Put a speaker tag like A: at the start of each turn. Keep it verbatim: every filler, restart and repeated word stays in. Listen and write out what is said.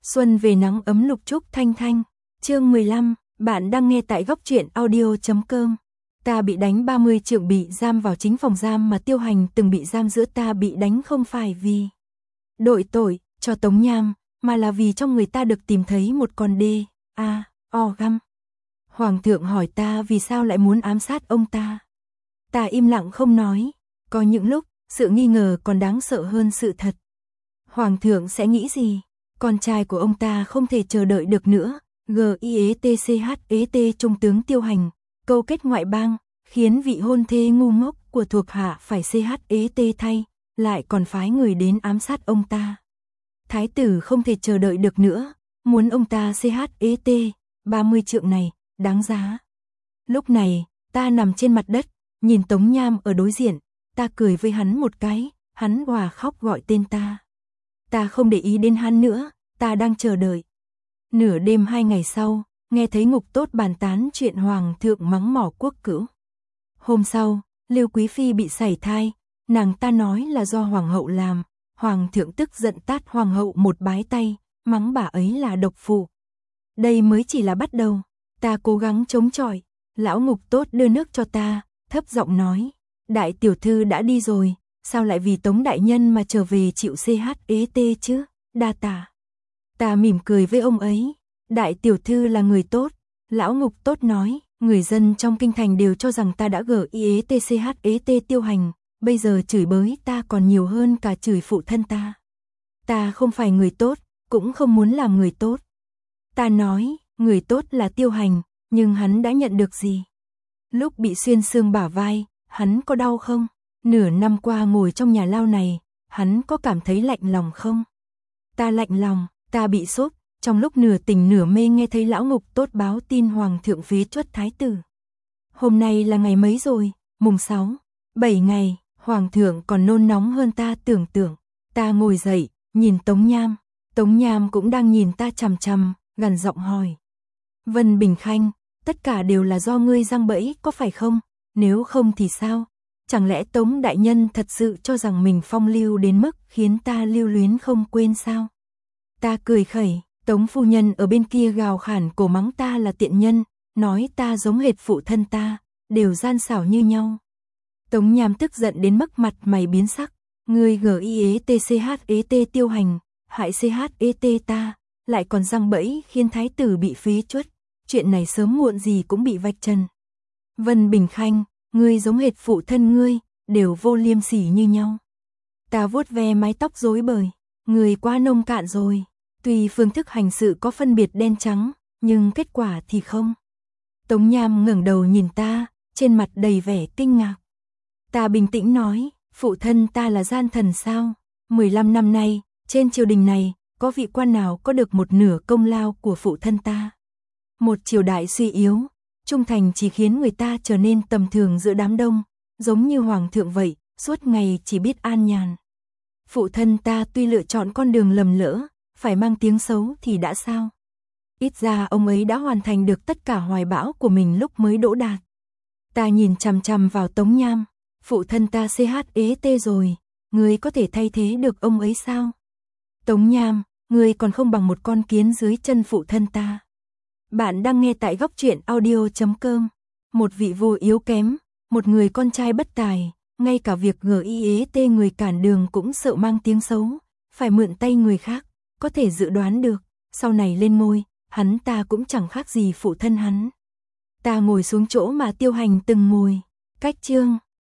A: Xuân về nắng ấm Lục Trúc Thanh Thanh. Chương mười lăm, bạn đang nghe tại góc truyện audio chấm com. Ta bị đánh ba mươi trượng, bị giam vào chính phòng giam mà Tiêu Hành từng bị giam giữa. Ta bị đánh không phải vì đội tội cho Tống Nham, mà là vì trong người ta được tìm thấy một con đê a o găm. Hoàng thượng hỏi ta vì sao lại muốn ám sát ông ta. Ta im lặng không nói. Có những lúc sự nghi ngờ còn đáng sợ hơn sự thật. Hoàng thượng sẽ nghĩ gì? Con trai của ông ta không thể chờ đợi được nữa. Gietchet Trung tướng Tiêu Hành câu kết ngoại bang, khiến vị hôn thê ngu ngốc của thuộc hạ phải chết thay, lại còn phái người đến ám sát ông ta. Thái tử không thể chờ đợi được nữa, muốn ông ta chết. ba mươi trượng này đáng giá. Lúc này ta nằm trên mặt đất, nhìn Tống Nham ở đối diện. Ta cười với hắn một cái, hắn òa khóc gọi tên ta. Ta không để ý đến hắn nữa, ta đang chờ đợi. Nửa đêm hai ngày sau, nghe thấy Ngục Tốt bàn tán chuyện Hoàng thượng mắng mỏ quốc cữu. Hôm sau, Lưu Quý Phi bị sảy thai, nàng ta nói là do Hoàng hậu làm. Hoàng thượng tức giận tát Hoàng hậu một bái tay, mắng bà ấy là độc phụ. Đây mới chỉ là bắt đầu, ta cố gắng chống chọi. Lão Ngục Tốt đưa nước cho ta, thấp giọng nói, đại tiểu thư đã đi rồi, sao lại vì Tống đại nhân mà trở về chịu chết chứ, đa tạ. Ta mỉm cười với ông ấy, đại tiểu thư là người tốt. Lão Ngục Tốt nói, người dân trong kinh thành đều cho rằng ta đã gietchet Tiêu Hành, bây giờ chửi bới ta còn nhiều hơn cả chửi phụ thân ta. Ta không phải người tốt, cũng không muốn làm người tốt. Ta nói, người tốt là Tiêu Hành, nhưng hắn đã nhận được gì? Lúc bị xuyên xương bả vai, hắn có đau không? Nửa năm qua ngồi trong nhà lao này, hắn có cảm thấy lạnh lòng không? Ta lạnh lòng, ta bị sốt, trong lúc nửa tỉnh nửa mê nghe thấy Lão Ngục Tốt báo tin Hoàng thượng phế truất thái tử. Hôm nay là ngày mấy rồi? Mùng sáu, bảy ngày, Hoàng thượng còn nôn nóng hơn ta tưởng tượng. Ta ngồi dậy, nhìn Tống Nham, Tống Nham cũng đang nhìn ta chằm chằm, gằn giọng hỏi. Vân Bình Khanh, tất cả đều là do ngươi giăng bẫy có phải không? Nếu không thì sao? Chẳng lẽ Tống đại nhân thật sự cho rằng mình phong lưu đến mức khiến ta lưu luyến không quên sao? Ta cười khẩy, Tống phu nhân ở bên kia gào khản cổ mắng ta là tiện nhân, nói ta giống hệt phụ thân ta, đều gian xảo như nhau. Tống Nham tức giận đến mức mặt mày biến sắc, ngươi gietchet Tiêu Hành, hại chết ta, lại còn giăng bẫy khiến thái tử bị phế truất, chuyện này sớm muộn gì cũng bị vạch trần. Vân Bình Khanh, ngươi giống hệt phụ thân ngươi, đều vô liêm sỉ như nhau. Ta vuốt ve mái tóc rối bời, ngươi quá nông cạn rồi, tuy phương thức hành sự có phân biệt đen trắng, nhưng kết quả thì không. Tống Nham ngẩng đầu nhìn ta, trên mặt đầy vẻ kinh ngạc. Ta bình tĩnh nói, phụ thân ta là gian thần sao? mười lăm năm nay, trên triều đình này, có vị quan nào có được một nửa công lao của phụ thân ta? Một triều đại suy yếu, trung thành chỉ khiến người ta trở nên tầm thường giữa đám đông, giống như Hoàng thượng vậy, suốt ngày chỉ biết an nhàn. Phụ thân ta tuy lựa chọn con đường lầm lỡ, phải mang tiếng xấu thì đã sao? Ít ra ông ấy đã hoàn thành được tất cả hoài bão của mình lúc mới đỗ đạt. Ta nhìn chằm chằm vào Tống Nham, phụ thân ta chết rồi, ngươi có thể thay thế được ông ấy sao? Tống Nham, ngươi còn không bằng một con kiến dưới chân phụ thân ta. Bạn đang nghe tại góc truyện audio chấm com. Một vị vua yếu kém, một người con trai bất tài, ngay cả việc giet người cản đường cũng sợ mang tiếng xấu, phải mượn tay người khác, có thể dự đoán được, sau này lên ngôi, hắn ta cũng chẳng khác gì phụ thân hắn. Ta ngồi xuống chỗ mà Tiêu Hành từng ngồi, cách chương